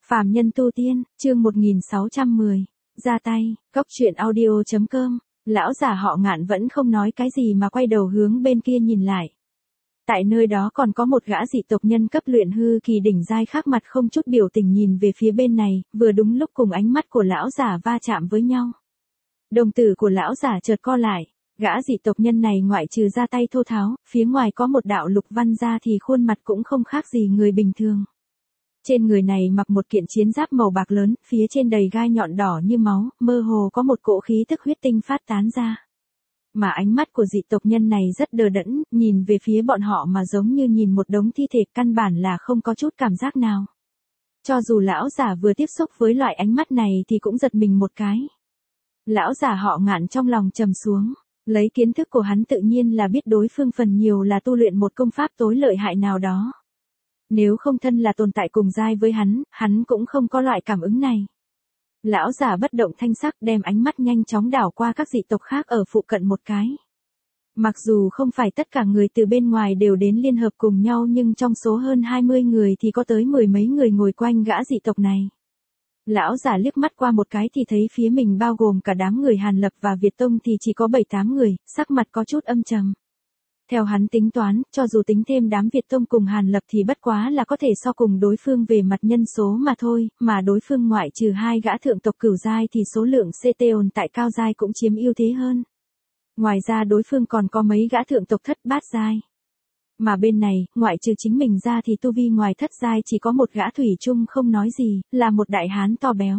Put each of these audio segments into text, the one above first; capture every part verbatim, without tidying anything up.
Phàm nhân tu tiên, chương một nghìn sáu trăm mười. Ra tay, góc truyện audio chấm com. Lão già họ Ngạn vẫn không nói cái gì mà quay đầu hướng bên kia nhìn lại. Tại nơi đó còn có một gã dị tộc nhân cấp luyện hư kỳ đỉnh giai khác mặt không chút biểu tình nhìn về phía bên này, vừa đúng lúc cùng ánh mắt của lão già va chạm với nhau. Đồng tử của lão già chợt co lại, gã dị tộc nhân này ngoại trừ ra tay thô tháo, phía ngoài có một đạo lục văn ra thì khuôn mặt cũng không khác gì người bình thường. Trên người này mặc một kiện chiến giáp màu bạc lớn, phía trên đầy gai nhọn đỏ như máu, mơ hồ có một cỗ khí tức huyết tinh phát tán ra. Mà ánh mắt của dị tộc nhân này rất đờ đẫn, nhìn về phía bọn họ mà giống như nhìn một đống thi thể, căn bản là không có chút cảm giác nào. Cho dù lão giả vừa tiếp xúc với loại ánh mắt này thì cũng giật mình một cái. Lão giả họ Ngạn trong lòng trầm xuống, lấy kiến thức của hắn tự nhiên là biết đối phương phần nhiều là tu luyện một công pháp tối lợi hại nào đó. Nếu không thân là tồn tại cùng giai với hắn, hắn cũng không có loại cảm ứng này. Lão già bất động thanh sắc đem ánh mắt nhanh chóng đảo qua các dị tộc khác ở phụ cận một cái. Mặc dù không phải tất cả người từ bên ngoài đều đến liên hợp cùng nhau nhưng trong số hơn hai mươi người thì có tới mười mấy người ngồi quanh gã dị tộc này. Lão già liếc mắt qua một cái thì thấy phía mình bao gồm cả đám người Hàn Lập và Việt Tông thì chỉ có bảy tám người, sắc mặt có chút âm trầm. Theo hắn tính toán, cho dù tính thêm đám Việt Tông cùng Hàn Lập thì bất quá là có thể so cùng đối phương về mặt nhân số mà thôi, mà đối phương ngoại trừ hai gã thượng tộc cửu giai thì số lượng xê tê ồn tại cao giai cũng chiếm ưu thế hơn. Ngoài ra đối phương còn có mấy gã thượng tộc thất bát giai. Mà bên này, ngoại trừ chính mình ra thì tu vi ngoài thất giai chỉ có một gã thủy chung không nói gì, là một đại hán to béo.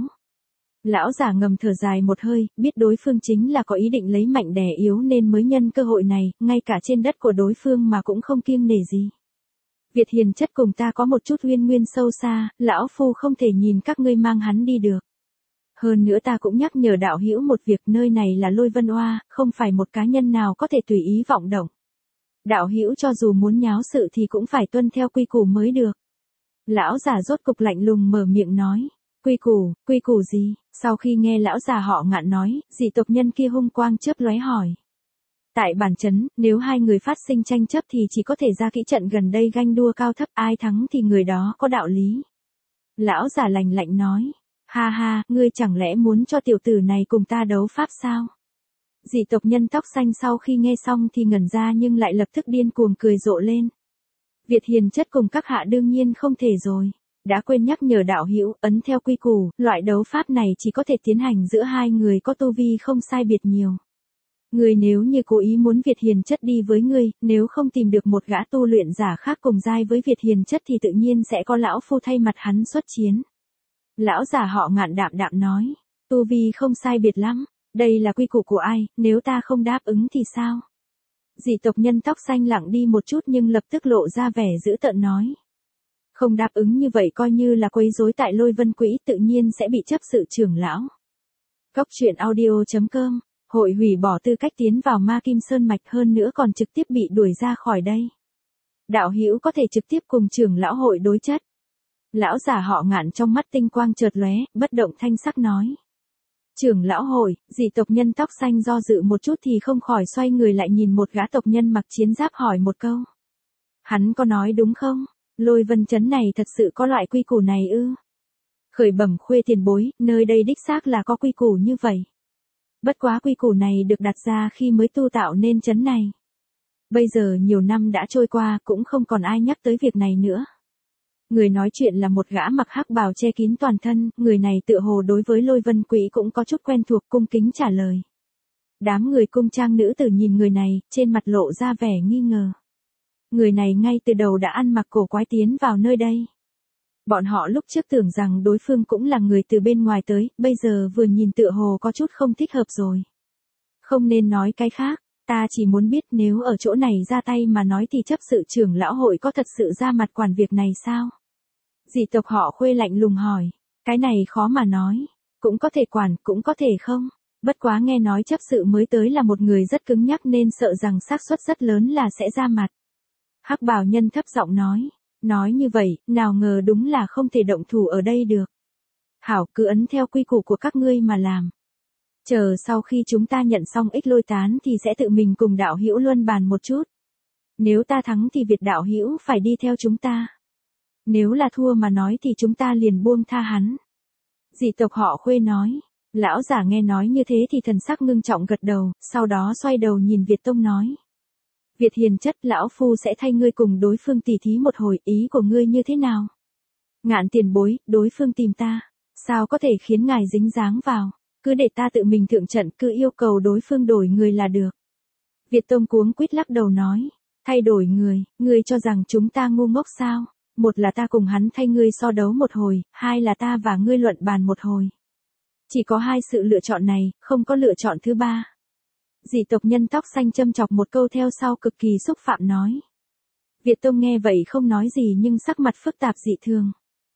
Lão giả ngầm thở dài một hơi, biết đối phương chính là có ý định lấy mạnh đè yếu nên mới nhân cơ hội này, ngay cả trên đất của đối phương mà cũng không kiêng nể gì. Việt hiền chất cùng ta có một chút uyên nguyên sâu xa, lão phu không thể nhìn các ngươi mang hắn đi được. Hơn nữa ta cũng nhắc nhở đạo hữu một việc, nơi này là Lôi Vân Oa, không phải một cá nhân nào có thể tùy ý vọng động. Đạo hữu cho dù muốn nháo sự thì cũng phải tuân theo quy củ mới được. Lão giả rốt cục lạnh lùng mở miệng nói. Quy củ, quy củ gì? Sau khi nghe lão già họ Ngạn nói, dị tộc nhân kia hung quang chớp lóe hỏi. Tại bản trấn, nếu hai người phát sinh tranh chấp thì chỉ có thể ra kỹ trận gần đây ganh đua cao thấp, ai thắng thì người đó có đạo lý. Lão già lạnh lạnh nói. Ha ha, ngươi chẳng lẽ muốn cho tiểu tử này cùng ta đấu pháp sao? Dị tộc nhân tóc xanh sau khi nghe xong thì ngẩn ra nhưng lại lập tức điên cuồng cười rộ lên. Việt hiền chất cùng các hạ đương nhiên không thể rồi. Đã quên nhắc nhở đạo hữu, ấn theo quy củ, loại đấu pháp này chỉ có thể tiến hành giữa hai người có tu vi không sai biệt nhiều. Người nếu như cố ý muốn Việt hiền chất đi với ngươi, nếu không tìm được một gã tu luyện giả khác cùng giai với Việt hiền chất thì tự nhiên sẽ có lão phu thay mặt hắn xuất chiến. Lão già họ Ngạn đạm đạm nói, tu vi không sai biệt lắm, đây là quy củ của ai, nếu ta không đáp ứng thì sao? Dị tộc nhân tóc xanh lặng đi một chút nhưng lập tức lộ ra vẻ dữ tợn nói. Không đáp ứng như vậy coi như là quấy rối tại Lôi Vân Quỹ, tự nhiên sẽ bị chấp sự trưởng lão. Góc truyện audio chấm com, hội hủy bỏ tư cách tiến vào Ma Kim Sơn Mạch, hơn nữa còn trực tiếp bị đuổi ra khỏi đây. Đạo hữu có thể trực tiếp cùng trưởng lão hội đối chất. Lão già họ Ngạn trong mắt tinh quang chợt lóe, bất động thanh sắc nói. Trưởng lão hội, dị tộc nhân tóc xanh do dự một chút thì không khỏi xoay người lại nhìn một gã tộc nhân mặc chiến giáp hỏi một câu. Hắn có nói đúng không? Lôi Vân trấn này thật sự có loại quy củ này ư? Khởi bẩm khuê tiền bối, nơi đây đích xác là có quy củ như vậy. Bất quá quy củ này được đặt ra khi mới tu tạo nên trấn này. Bây giờ nhiều năm đã trôi qua cũng không còn ai nhắc tới việc này nữa. Người nói chuyện là một gã mặc hắc bào che kín toàn thân, người này tựa hồ đối với Lôi Vân Quỹ cũng có chút quen thuộc, cung kính trả lời. Đám người cung trang nữ tử nhìn người này, trên mặt lộ ra vẻ nghi ngờ. Người này ngay từ đầu đã ăn mặc cổ quái tiến vào nơi đây. Bọn họ lúc trước tưởng rằng đối phương cũng là người từ bên ngoài tới, bây giờ vừa nhìn tựa hồ có chút không thích hợp rồi. Không nên nói cái khác, ta chỉ muốn biết nếu ở chỗ này ra tay mà nói thì chấp sự trưởng lão hội có thật sự ra mặt quản việc này sao? Dị tộc họ Khuê lạnh lùng hỏi, cái này khó mà nói, cũng có thể quản, cũng có thể không. Bất quá nghe nói chấp sự mới tới là một người rất cứng nhắc nên sợ rằng xác suất rất lớn là sẽ ra mặt. Hắc bào nhân thấp giọng nói, nói như vậy, nào ngờ đúng là không thể động thủ ở đây được. Hảo, cứ ấn theo quy củ của các ngươi mà làm. Chờ sau khi chúng ta nhận xong ích lôi tán thì sẽ tự mình cùng đạo hữu luân bàn một chút. Nếu ta thắng thì Việt đạo hữu phải đi theo chúng ta. Nếu là thua mà nói thì chúng ta liền buông tha hắn. Dị tộc họ Khuê nói. Lão giả nghe nói như thế thì thần sắc ngưng trọng gật đầu, sau đó xoay đầu nhìn Việt Tông nói. Việt hiền chất, lão phu sẽ thay ngươi cùng đối phương tỉ thí một hồi, ý của ngươi như thế nào? Ngạn tiền bối, đối phương tìm ta, sao có thể khiến ngài dính dáng vào, cứ để ta tự mình thượng trận, cứ yêu cầu đối phương đổi người là được. Việt Tông cuống quýt lắc đầu nói, thay đổi người, ngươi cho rằng chúng ta ngu ngốc sao? Một là ta cùng hắn thay ngươi so đấu một hồi, hai là ta và ngươi luận bàn một hồi. Chỉ có hai sự lựa chọn này, không có lựa chọn thứ ba. Dị tộc nhân tóc xanh châm chọc một câu theo sau cực kỳ xúc phạm nói. Việt Tông nghe vậy không nói gì nhưng sắc mặt phức tạp dị thường.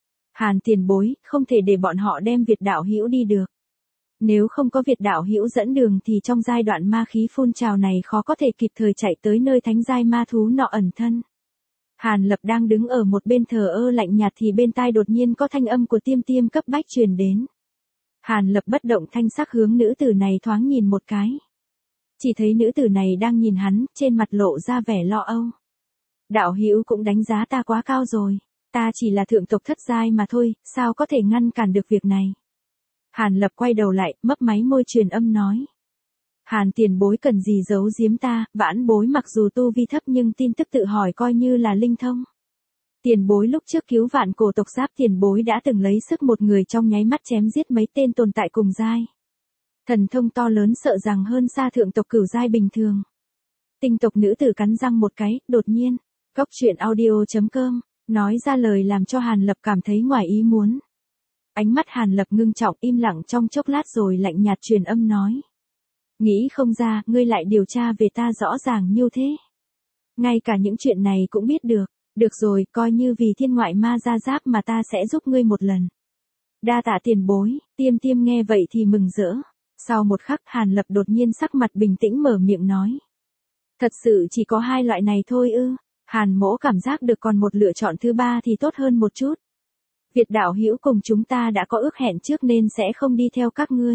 Hàn tiền bối, không thể để bọn họ đem Việt đạo hữu đi được. Nếu không có Việt đạo hữu dẫn đường thì trong giai đoạn ma khí phun trào này khó có thể kịp thời chạy tới nơi thánh giai ma thú nọ ẩn thân. Hàn Lập đang đứng ở một bên thờ ơ lạnh nhạt thì bên tai đột nhiên có thanh âm của Tiêm Tiêm cấp bách truyền đến. Hàn Lập bất động thanh sắc hướng nữ tử này thoáng nhìn một cái. Chỉ thấy nữ tử này đang nhìn hắn, trên mặt lộ ra vẻ lo âu. Đạo hữu cũng đánh giá ta quá cao rồi, ta chỉ là thượng tộc thất giai mà thôi, sao có thể ngăn cản được việc này. Hàn Lập quay đầu lại, mấp máy môi truyền âm nói. Hàn tiền bối cần gì giấu giếm ta, vãn bối mặc dù tu vi thấp nhưng tin tức tự hỏi coi như là linh thông. Tiền bối lúc trước cứu vạn cổ tộc Giáp tiền bối đã từng lấy sức một người trong nháy mắt chém giết mấy tên tồn tại cùng giai. Thần thông to lớn sợ rằng hơn xa thượng tộc cửu giai bình thường. Tinh tộc nữ tử cắn răng một cái, đột nhiên, Cóc truyện audio chấm com, nói ra lời làm cho Hàn Lập cảm thấy ngoài ý muốn. Ánh mắt Hàn Lập ngưng trọng im lặng trong chốc lát rồi lạnh nhạt truyền âm nói. Nghĩ không ra, ngươi lại điều tra về ta rõ ràng như thế. Ngay cả những chuyện này cũng biết được, được rồi, coi như vì thiên ngoại ma gia Giáp mà ta sẽ giúp ngươi một lần. Đa tạ tiền bối, Tiêm Tiêm nghe vậy thì mừng rỡ. Sau một khắc Hàn Lập đột nhiên sắc mặt bình tĩnh mở miệng nói. Thật sự chỉ có hai loại này thôi ư, Hàn mỗ cảm giác được còn một lựa chọn thứ ba thì tốt hơn một chút. Việt đạo hữu cùng chúng ta đã có ước hẹn trước nên sẽ không đi theo các ngươi.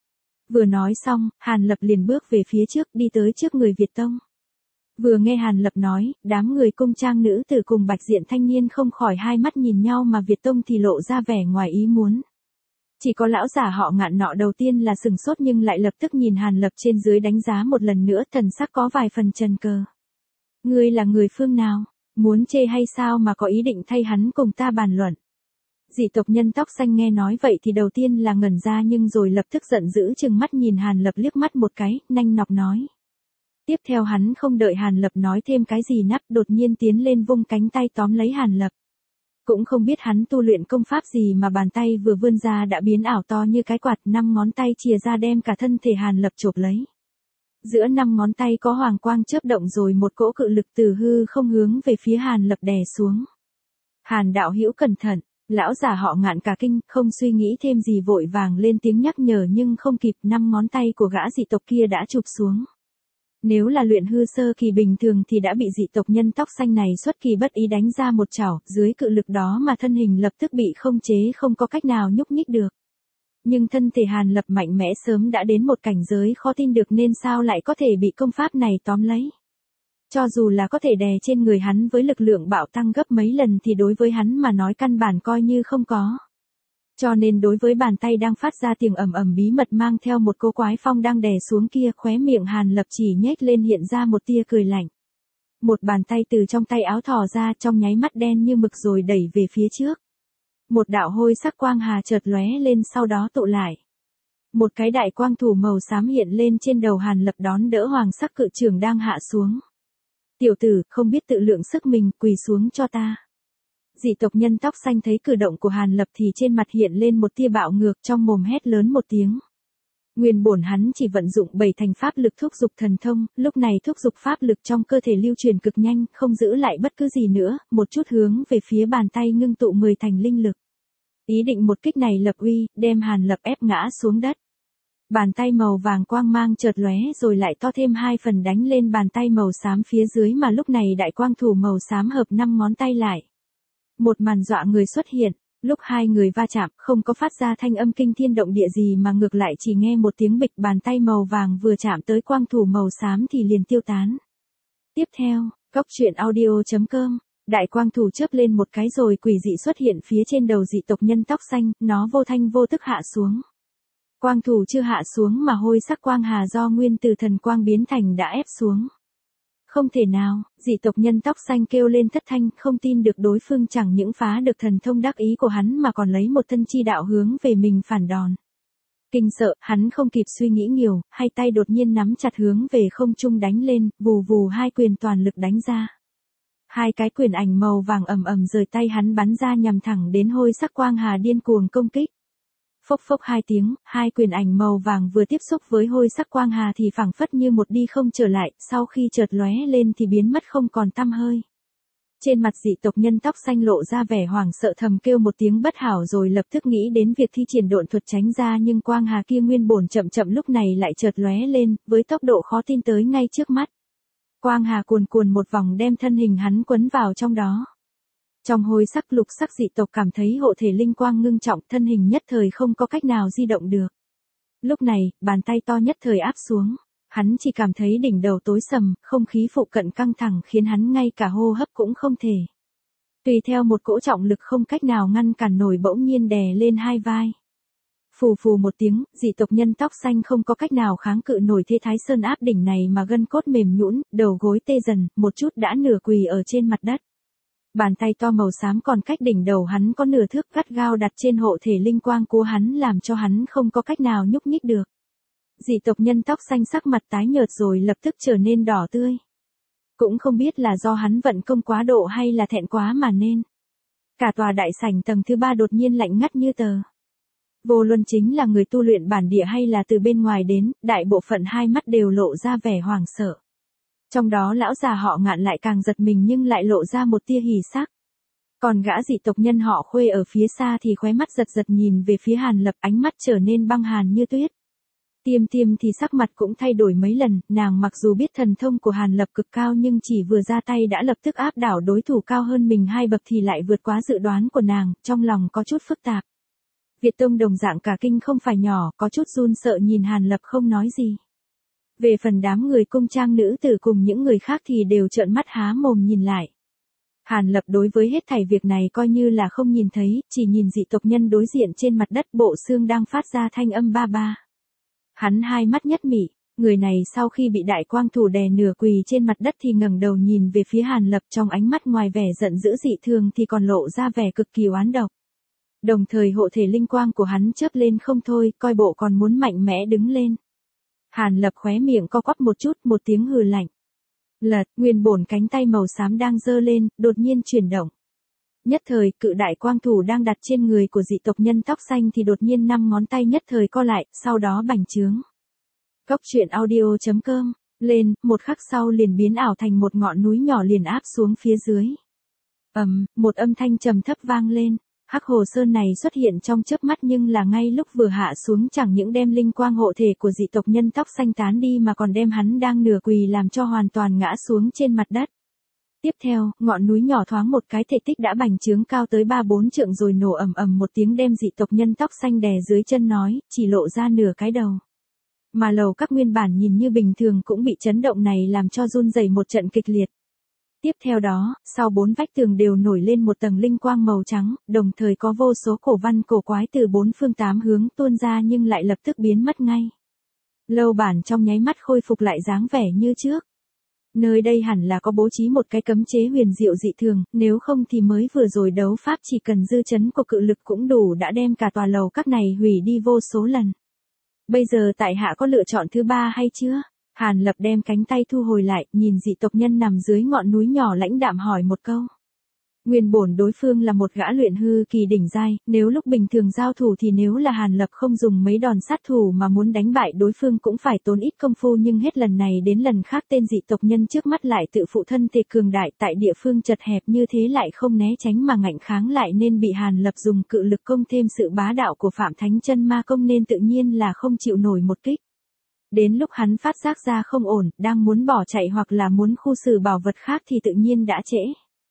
Vừa nói xong, Hàn Lập liền bước về phía trước đi tới trước người Việt Tông. Vừa nghe Hàn Lập nói, đám người cung trang nữ tử cùng bạch diện thanh niên không khỏi hai mắt nhìn nhau mà Việt Tông thì lộ ra vẻ ngoài ý muốn. Chỉ có lão giả họ Ngạn nọ đầu tiên là sừng sốt nhưng lại lập tức nhìn Hàn Lập trên dưới đánh giá một lần nữa, thần sắc có vài phần chần cờ. Ngươi là người phương nào? Muốn chê hay sao mà có ý định thay hắn cùng ta bàn luận? Dị tộc nhân tóc xanh nghe nói vậy thì đầu tiên là ngẩn ra nhưng rồi lập tức giận dữ trừng mắt nhìn Hàn Lập liếc mắt một cái, nanh nọc nói. Tiếp theo hắn không đợi Hàn Lập nói thêm cái gì nắp đột nhiên tiến lên vung cánh tay tóm lấy Hàn Lập. Cũng không biết hắn tu luyện công pháp gì mà bàn tay vừa vươn ra đã biến ảo to như cái quạt, năm ngón tay chìa ra đem cả thân thể Hàn Lập chộp lấy. Giữa năm ngón tay có hoàng quang chớp động rồi một cỗ cự lực từ hư không hướng về phía Hàn Lập đè xuống. Hàn đạo hữu cẩn thận, lão giả họ Ngạn cả kinh, không suy nghĩ thêm gì vội vàng lên tiếng nhắc nhở nhưng không kịp, năm ngón tay của gã dị tộc kia đã chụp xuống. Nếu là luyện hư sơ kỳ bình thường thì đã bị dị tộc nhân tóc xanh này xuất kỳ bất ý đánh ra một chảo, dưới cự lực đó mà thân hình lập tức bị không chế không có cách nào nhúc nhích được. Nhưng thân thể Hàn Lập mạnh mẽ sớm đã đến một cảnh giới khó tin được nên sao lại có thể bị công pháp này tóm lấy. Cho dù là có thể đè trên người hắn với lực lượng bạo tăng gấp mấy lần thì đối với hắn mà nói căn bản coi như không có. Cho nên đối với bàn tay đang phát ra tiếng ầm ầm bí mật mang theo một cô quái phong đang đè xuống kia, khóe miệng Hàn Lập chỉ nhếch lên hiện ra một tia cười lạnh. Một bàn tay từ trong tay áo thò ra trong nháy mắt đen như mực rồi đẩy về phía trước. Một đạo hôi sắc quang hà chợt lóe lên sau đó tụ lại. Một cái đại quang thủ màu xám hiện lên trên đầu Hàn Lập đón đỡ hoàng sắc cự trường đang hạ xuống. Tiểu tử, không biết tự lượng sức mình, quỳ xuống cho ta. Dị tộc nhân tóc xanh thấy cử động của Hàn Lập thì trên mặt hiện lên một tia bạo ngược, trong mồm hét lớn một tiếng. Nguyên bổn hắn chỉ vận dụng bảy thành pháp lực thúc dục thần thông, lúc này thúc dục pháp lực trong cơ thể lưu truyền cực nhanh, không giữ lại bất cứ gì nữa, một chút hướng về phía bàn tay ngưng tụ mười thành linh lực. Ý định một kích này lập uy, đem Hàn Lập ép ngã xuống đất. Bàn tay màu vàng quang mang chợt lóe rồi lại to thêm hai phần đánh lên bàn tay màu xám phía dưới mà lúc này đại quang thủ màu xám hợp năm ngón tay lại. Một màn dọa người xuất hiện, lúc hai người va chạm không có phát ra thanh âm kinh thiên động địa gì mà ngược lại chỉ nghe một tiếng bịch, bàn tay màu vàng vừa chạm tới quang thủ màu xám thì liền tiêu tán. Tiếp theo, Cóc truyện audio chấm com Đại quang thủ chớp lên một cái rồi quỷ dị xuất hiện phía trên đầu dị tộc nhân tóc xanh, nó vô thanh vô tức hạ xuống. Quang thủ chưa hạ xuống mà hôi sắc quang hà do nguyên từ thần quang biến thành đã ép xuống. Không thể nào, dị tộc nhân tóc xanh kêu lên thất thanh, không tin được đối phương chẳng những phá được thần thông đắc ý của hắn mà còn lấy một thân chi đạo hướng về mình phản đòn. Kinh sợ, hắn không kịp suy nghĩ nhiều, hai tay đột nhiên nắm chặt hướng về không trung đánh lên, vù vù hai quyền toàn lực đánh ra. Hai cái quyền ảnh màu vàng ầm ầm rời tay hắn bắn ra nhằm thẳng đến hôi sắc quang hà điên cuồng công kích. Phốc phốc hai tiếng, hai quyền ảnh màu vàng vừa tiếp xúc với hôi sắc quang hà thì phảng phất như một đi không trở lại, sau khi chợt lóe lên thì biến mất không còn tăm hơi. Trên mặt dị tộc nhân tóc xanh lộ ra vẻ hoảng sợ, thầm kêu một tiếng bất hảo rồi lập tức nghĩ đến việc thi triển độn thuật tránh ra, nhưng quang hà kia nguyên bổn chậm chậm lúc này lại chợt lóe lên, với tốc độ khó tin tới ngay trước mắt. Quang hà cuồn cuồn một vòng đem thân hình hắn quấn vào trong đó. Trong hôi sắc lục sắc dị tộc cảm thấy hộ thể linh quang ngưng trọng, thân hình nhất thời không có cách nào di động được. Lúc này, bàn tay to nhất thời áp xuống. Hắn chỉ cảm thấy đỉnh đầu tối sầm, không khí phụ cận căng thẳng khiến hắn ngay cả hô hấp cũng không thể. Tùy theo một cỗ trọng lực không cách nào ngăn cản nổi bỗng nhiên đè lên hai vai. Phù phù một tiếng, dị tộc nhân tóc xanh không có cách nào kháng cự nổi thế thái sơn áp đỉnh này mà gân cốt mềm nhũn, đầu gối tê dần, một chút đã nửa quỳ ở trên mặt đất. Bàn tay to màu xám còn cách đỉnh đầu hắn có nửa thước gắt gao đặt trên hộ thể linh quang của hắn làm cho hắn không có cách nào nhúc nhích được. Dị tộc nhân tóc xanh sắc mặt tái nhợt rồi lập tức trở nên đỏ tươi. Cũng không biết là do hắn vận công quá độ hay là thẹn quá mà nên. Cả tòa đại sảnh tầng thứ ba đột nhiên lạnh ngắt như tờ. Vô luận chính là người tu luyện bản địa hay là từ bên ngoài đến, đại bộ phận hai mắt đều lộ ra vẻ hoảng sợ. Trong đó lão già họ Ngạn lại càng giật mình nhưng lại lộ ra một tia hỉ sắc. Còn gã dị tộc nhân họ Khuê ở phía xa thì khóe mắt giật giật nhìn về phía Hàn Lập, ánh mắt trở nên băng hàn như tuyết. Tiêm tiêm thì sắc mặt cũng thay đổi mấy lần, nàng mặc dù biết thần thông của Hàn Lập cực cao nhưng chỉ vừa ra tay đã lập tức áp đảo đối thủ cao hơn mình hai bậc thì lại vượt quá dự đoán của nàng, trong lòng có chút phức tạp. Việt Tông đồng dạng cả kinh không phải nhỏ, có chút run sợ nhìn Hàn Lập không nói gì. Về phần đám người cung trang nữ tử cùng những người khác thì đều trợn mắt há mồm nhìn lại. Hàn Lập đối với hết thảy việc này coi như là không nhìn thấy, chỉ nhìn dị tộc nhân đối diện trên mặt đất bộ xương đang phát ra thanh âm ba ba. Hắn hai mắt nhất mị, người này sau khi bị đại quang thủ đè nửa quỳ trên mặt đất thì ngẩng đầu nhìn về phía Hàn Lập, trong ánh mắt ngoài vẻ giận dữ dị thường thì còn lộ ra vẻ cực kỳ oán độc. Đồng thời hộ thể linh quang của hắn chớp lên không thôi, coi bộ còn muốn mạnh mẽ đứng lên. Hàn Lập khóe miệng co quắp một chút, một tiếng hừ lạnh. Lật, nguyên bổn cánh tay màu xám đang giơ lên, đột nhiên chuyển động. Nhất thời, cự đại quang thủ đang đặt trên người của dị tộc nhân tóc xanh thì đột nhiên năm ngón tay nhất thời co lại, sau đó bành trướng. Góc truyện audio chấm com, lên, một khắc sau liền biến ảo thành một ngọn núi nhỏ liền áp xuống phía dưới. Ầm, một âm thanh trầm thấp vang lên. Hắc Hồ Sơn này xuất hiện trong chớp mắt nhưng là ngay lúc vừa hạ xuống chẳng những đem linh quang hộ thể của dị tộc nhân tóc xanh tán đi mà còn đem hắn đang nửa quỳ làm cho hoàn toàn ngã xuống trên mặt đất. Tiếp theo, ngọn núi nhỏ thoáng một cái thể tích đã bành trướng cao tới ba bốn trượng rồi nổ ầm ầm một tiếng đem dị tộc nhân tóc xanh đè dưới chân nói, chỉ lộ ra nửa cái đầu. Mà lầu các nguyên bản nhìn như bình thường cũng bị chấn động này làm cho run rẩy một trận kịch liệt. Tiếp theo đó, sau bốn vách tường đều nổi lên một tầng linh quang màu trắng, đồng thời có vô số cổ văn cổ quái từ bốn phương tám hướng tuôn ra nhưng lại lập tức biến mất ngay. Lâu bản trong nháy mắt khôi phục lại dáng vẻ như trước. Nơi đây hẳn là có bố trí một cái cấm chế huyền diệu dị thường, nếu không thì mới vừa rồi đấu pháp chỉ cần dư chấn của cự lực cũng đủ đã đem cả tòa lầu các này hủy đi vô số lần. Bây giờ tại hạ có lựa chọn thứ ba hay chưa? Hàn Lập đem cánh tay thu hồi lại, nhìn dị tộc nhân nằm dưới ngọn núi nhỏ lãnh đạm hỏi một câu. Nguyên bổn đối phương là một gã luyện hư kỳ đỉnh giai, nếu lúc bình thường giao thủ thì nếu là Hàn Lập không dùng mấy đòn sát thủ mà muốn đánh bại đối phương cũng phải tốn ít công phu, nhưng hết lần này đến lần khác tên dị tộc nhân trước mắt lại tự phụ thân thể cường đại tại địa phương chật hẹp như thế lại không né tránh mà ngạnh kháng lại nên bị Hàn Lập dùng cự lực công thêm sự bá đạo của Phạm Thánh Chân Ma công nên tự nhiên là không chịu nổi một kích. Đến lúc hắn phát giác ra không ổn, đang muốn bỏ chạy hoặc là muốn khu xử bảo vật khác thì tự nhiên đã trễ.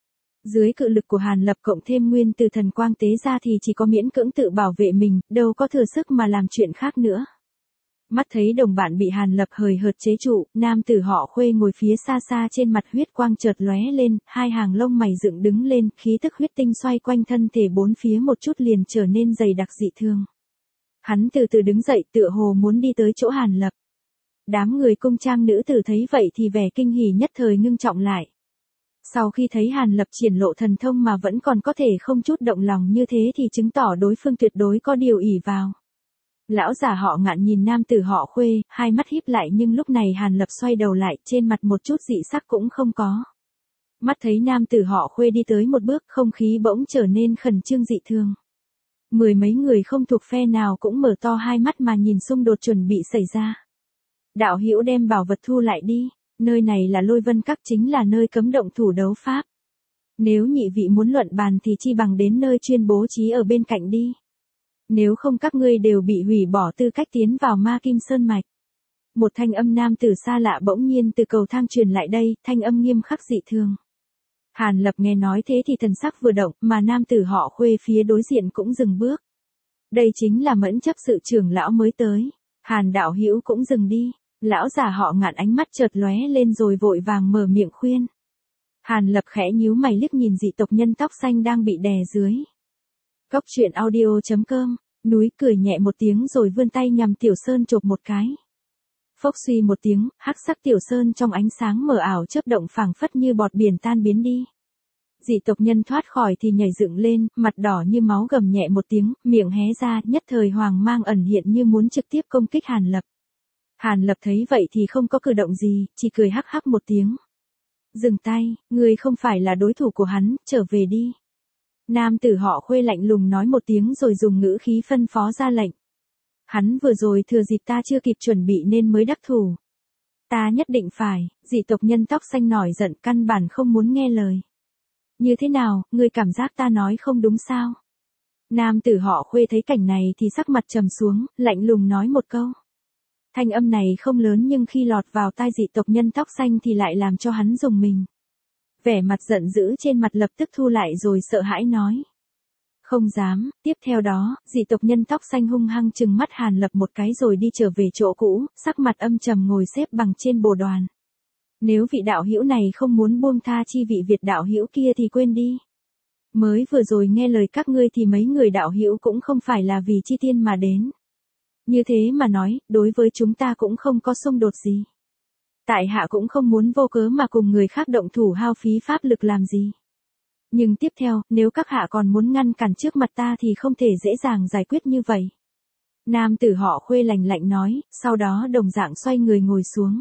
Dưới cự lực của Hàn Lập cộng thêm nguyên từ thần quang tế ra thì chỉ có miễn cưỡng tự bảo vệ mình, đâu có thừa sức mà làm chuyện khác nữa. Mắt thấy đồng bạn bị Hàn Lập hời hợt chế trụ, nam tử họ Khuê ngồi phía xa xa trên mặt huyết quang chợt lóe lên, hai hàng lông mày dựng đứng lên, khí tức huyết tinh xoay quanh thân thể bốn phía một chút liền trở nên dày đặc dị thường. Hắn từ từ đứng dậy tựa hồ muốn đi tới chỗ Hàn Lập. Đám người cung trang nữ tử thấy vậy thì vẻ kinh hỉ nhất thời ngưng trọng lại. Sau khi thấy Hàn Lập triển lộ thần thông mà vẫn còn có thể không chút động lòng như thế thì chứng tỏ đối phương tuyệt đối có điều ỷ vào. Lão giả họ Ngạn nhìn nam tử họ Khuê, hai mắt híp lại nhưng lúc này Hàn Lập xoay đầu lại, trên mặt một chút dị sắc cũng không có. Mắt thấy nam tử họ Khuê đi tới một bước, không khí bỗng trở nên khẩn trương dị thường. Mười mấy người không thuộc phe nào cũng mở to hai mắt mà nhìn xung đột chuẩn bị xảy ra. Đạo hữu đem bảo vật thu lại đi, nơi này là Lôi Vân Các, chính là nơi cấm động thủ đấu pháp. Nếu nhị vị muốn luận bàn thì chi bằng đến nơi chuyên bố trí ở bên cạnh đi. Nếu không các ngươi đều bị hủy bỏ tư cách tiến vào Ma Kim Sơn Mạch. Một thanh âm nam tử xa lạ bỗng nhiên từ cầu thang truyền lại đây, thanh âm nghiêm khắc dị thường. Hàn Lập nghe nói thế thì thần sắc vừa động, mà nam tử họ Khuê phía đối diện cũng dừng bước. Đây chính là Mẫn Chấp Sự trưởng lão mới tới. Hàn đạo hữu cũng dừng đi. Lão già họ Ngạn ánh mắt chợt lóe lên rồi vội vàng mở miệng khuyên. Hàn Lập khẽ nhíu mày liếc nhìn dị tộc nhân tóc xanh đang bị đè dưới. Cốc truyện audio chấm com, núi cười nhẹ một tiếng rồi vươn tay nhằm Tiểu Sơn chộp một cái. Phốc suy một tiếng, hắc sắc Tiểu Sơn trong ánh sáng mờ ảo chớp động phảng phất như bọt biển tan biến đi. Dị tộc nhân thoát khỏi thì nhảy dựng lên, mặt đỏ như máu gầm nhẹ một tiếng, miệng hé ra, nhất thời hoàng mang ẩn hiện như muốn trực tiếp công kích Hàn Lập. Hàn Lập thấy vậy thì không có cử động gì, chỉ cười hắc hắc một tiếng. Dừng tay, ngươi không phải là đối thủ của hắn, trở về đi. Nam tử họ Khuê lạnh lùng nói một tiếng rồi dùng ngữ khí phân phó ra lệnh. Hắn vừa rồi thừa dịp ta chưa kịp chuẩn bị nên mới đắc thủ. Ta nhất định phải, dị tộc nhân tóc xanh nổi giận căn bản không muốn nghe lời. Như thế nào, ngươi cảm giác ta nói không đúng sao? Nam tử họ Khuê thấy cảnh này thì sắc mặt trầm xuống, lạnh lùng nói một câu. Thanh âm này không lớn nhưng khi lọt vào tai dị tộc nhân tóc xanh thì lại làm cho hắn rùng mình. Vẻ mặt giận dữ trên mặt lập tức thu lại rồi sợ hãi nói. Không dám, tiếp theo đó, dị tộc nhân tóc xanh hung hăng trừng mắt Hàn Lập một cái rồi đi trở về chỗ cũ, sắc mặt âm trầm ngồi xếp bằng trên bồ đoàn. Nếu vị đạo hữu này không muốn buông tha chi vị Việt đạo hữu kia thì quên đi. Mới vừa rồi nghe lời các ngươi thì mấy người đạo hữu cũng không phải là vì chi tiên mà đến. Như thế mà nói, đối với chúng ta cũng không có xung đột gì. Tại hạ cũng không muốn vô cớ mà cùng người khác động thủ hao phí pháp lực làm gì. Nhưng tiếp theo, nếu các hạ còn muốn ngăn cản trước mặt ta thì không thể dễ dàng giải quyết như vậy. Nam tử họ Khuê lạnh lạnh nói, sau đó đồng dạng xoay người ngồi xuống.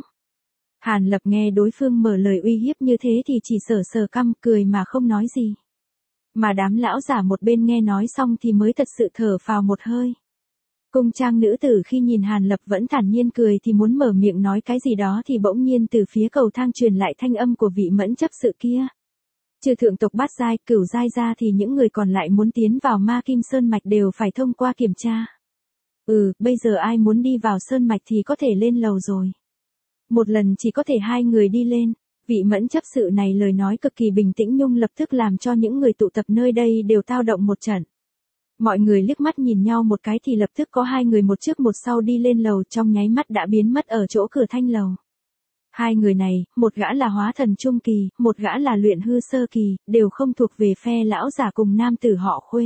Hàn Lập nghe đối phương mở lời uy hiếp như thế thì chỉ sờ sờ căm cười mà không nói gì. Mà đám lão giả một bên nghe nói xong thì mới thật sự thở phào một hơi. Cung trang nữ tử khi nhìn Hàn Lập vẫn thản nhiên cười thì muốn mở miệng nói cái gì đó thì bỗng nhiên từ phía cầu thang truyền lại thanh âm của vị Mẫn Chấp Sự kia. Trừ thượng tộc bát giai, cửu giai ra thì những người còn lại muốn tiến vào Ma Kim Sơn Mạch đều phải thông qua kiểm tra. Ừ, bây giờ ai muốn đi vào Sơn Mạch thì có thể lên lầu rồi. Một lần chỉ có thể hai người đi lên. Vị Mẫn Chấp Sự này lời nói cực kỳ bình tĩnh nhưng lập tức làm cho những người tụ tập nơi đây đều tao động một trận. Mọi người liếc mắt nhìn nhau một cái thì lập tức có hai người một trước một sau đi lên lầu trong nháy mắt đã biến mất ở chỗ cửa thanh lầu. Hai người này, một gã là hóa thần trung kỳ, một gã là luyện hư sơ kỳ, đều không thuộc về phe lão giả cùng nam tử họ Khuê.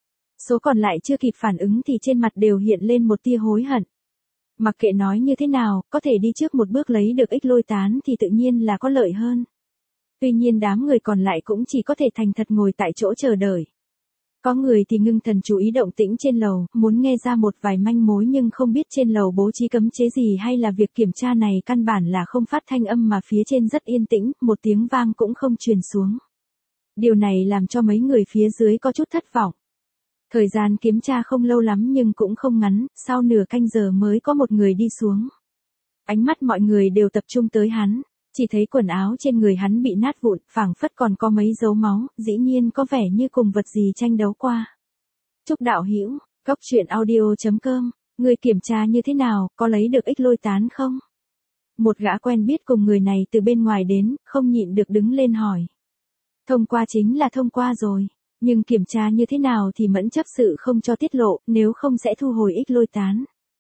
Số còn lại chưa kịp phản ứng thì trên mặt đều hiện lên một tia hối hận. Mặc kệ nói như thế nào, có thể đi trước một bước lấy được ích lôi tán thì tự nhiên là có lợi hơn. Tuy nhiên đám người còn lại cũng chỉ có thể thành thật ngồi tại chỗ chờ đợi. Có người thì ngưng thần chú ý động tĩnh trên lầu, muốn nghe ra một vài manh mối nhưng không biết trên lầu bố trí cấm chế gì hay là việc kiểm tra này căn bản là không phát thanh âm mà phía trên rất yên tĩnh, một tiếng vang cũng không truyền xuống. Điều này làm cho mấy người phía dưới có chút thất vọng. Thời gian kiểm tra không lâu lắm nhưng cũng không ngắn, sau nửa canh giờ mới có một người đi xuống. Ánh mắt mọi người đều tập trung tới hắn. Chỉ thấy quần áo trên người hắn bị nát vụn, phảng phất còn có mấy dấu máu, dĩ nhiên có vẻ như cùng vật gì tranh đấu qua. Chúc đạo hữu, cốc truyện audio chấm com, người kiểm tra như thế nào, có lấy được ích lôi tán không? Một gã quen biết cùng người này từ bên ngoài đến, không nhịn được đứng lên hỏi. Thông qua chính là thông qua rồi, nhưng kiểm tra như thế nào thì Mẫn Chấp Sự không cho tiết lộ, nếu không sẽ thu hồi ích lôi tán.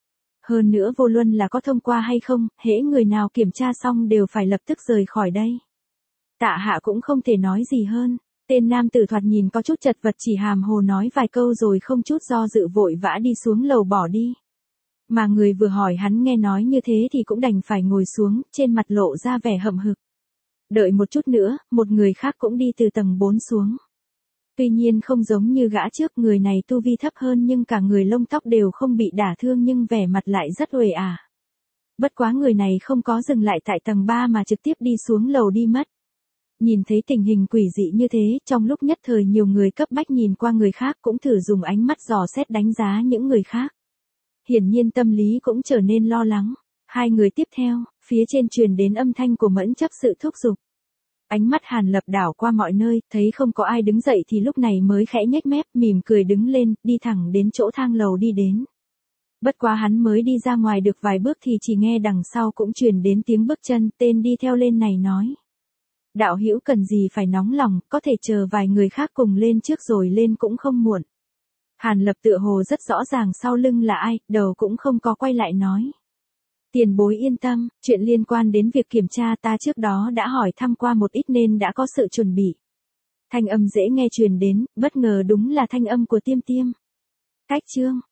Hơn nữa vô luận là có thông qua hay không, hễ người nào kiểm tra xong đều phải lập tức rời khỏi đây. Tạ Hạ cũng không thể nói gì hơn. Tên nam tử thoạt nhìn có chút chật vật chỉ hàm hồ nói vài câu rồi không chút do dự vội vã đi xuống lầu bỏ đi. Mà người vừa hỏi hắn nghe nói như thế thì cũng đành phải ngồi xuống, trên mặt lộ ra vẻ hậm hực. Đợi một chút nữa, một người khác cũng đi từ tầng bốn xuống. Tuy nhiên không giống như gã trước, người này tu vi thấp hơn nhưng cả người lông tóc đều không bị đả thương nhưng vẻ mặt lại rất uể ả. Bất quá người này không có dừng lại tại tầng ba mà trực tiếp đi xuống lầu đi mất. Nhìn thấy tình hình quỷ dị như thế, trong lúc nhất thời nhiều người cấp bách nhìn qua người khác cũng thử dùng ánh mắt dò xét đánh giá những người khác. Hiển nhiên tâm lý cũng trở nên lo lắng. Hai người tiếp theo, phía trên truyền đến âm thanh của Mẫn chấp sự thúc giục. Ánh mắt Hàn Lập đảo qua mọi nơi, thấy không có ai đứng dậy thì lúc này mới khẽ nhếch mép, mỉm cười đứng lên, đi thẳng đến chỗ thang lầu đi đến. Bất quá hắn mới đi ra ngoài được vài bước thì chỉ nghe đằng sau cũng truyền đến tiếng bước chân, tên đi theo lên này nói. Đạo hữu cần gì phải nóng lòng, có thể chờ vài người khác cùng lên trước rồi lên cũng không muộn. Hàn Lập tựa hồ rất rõ ràng sau lưng là ai, đầu cũng không có quay lại nói. Tiền bối yên tâm, chuyện liên quan đến việc kiểm tra ta trước đó đã hỏi thăm qua một ít nên đã có sự chuẩn bị. Thanh âm dễ nghe truyền đến, bất ngờ đúng là thanh âm của Tiêm Tiêm. Cách chương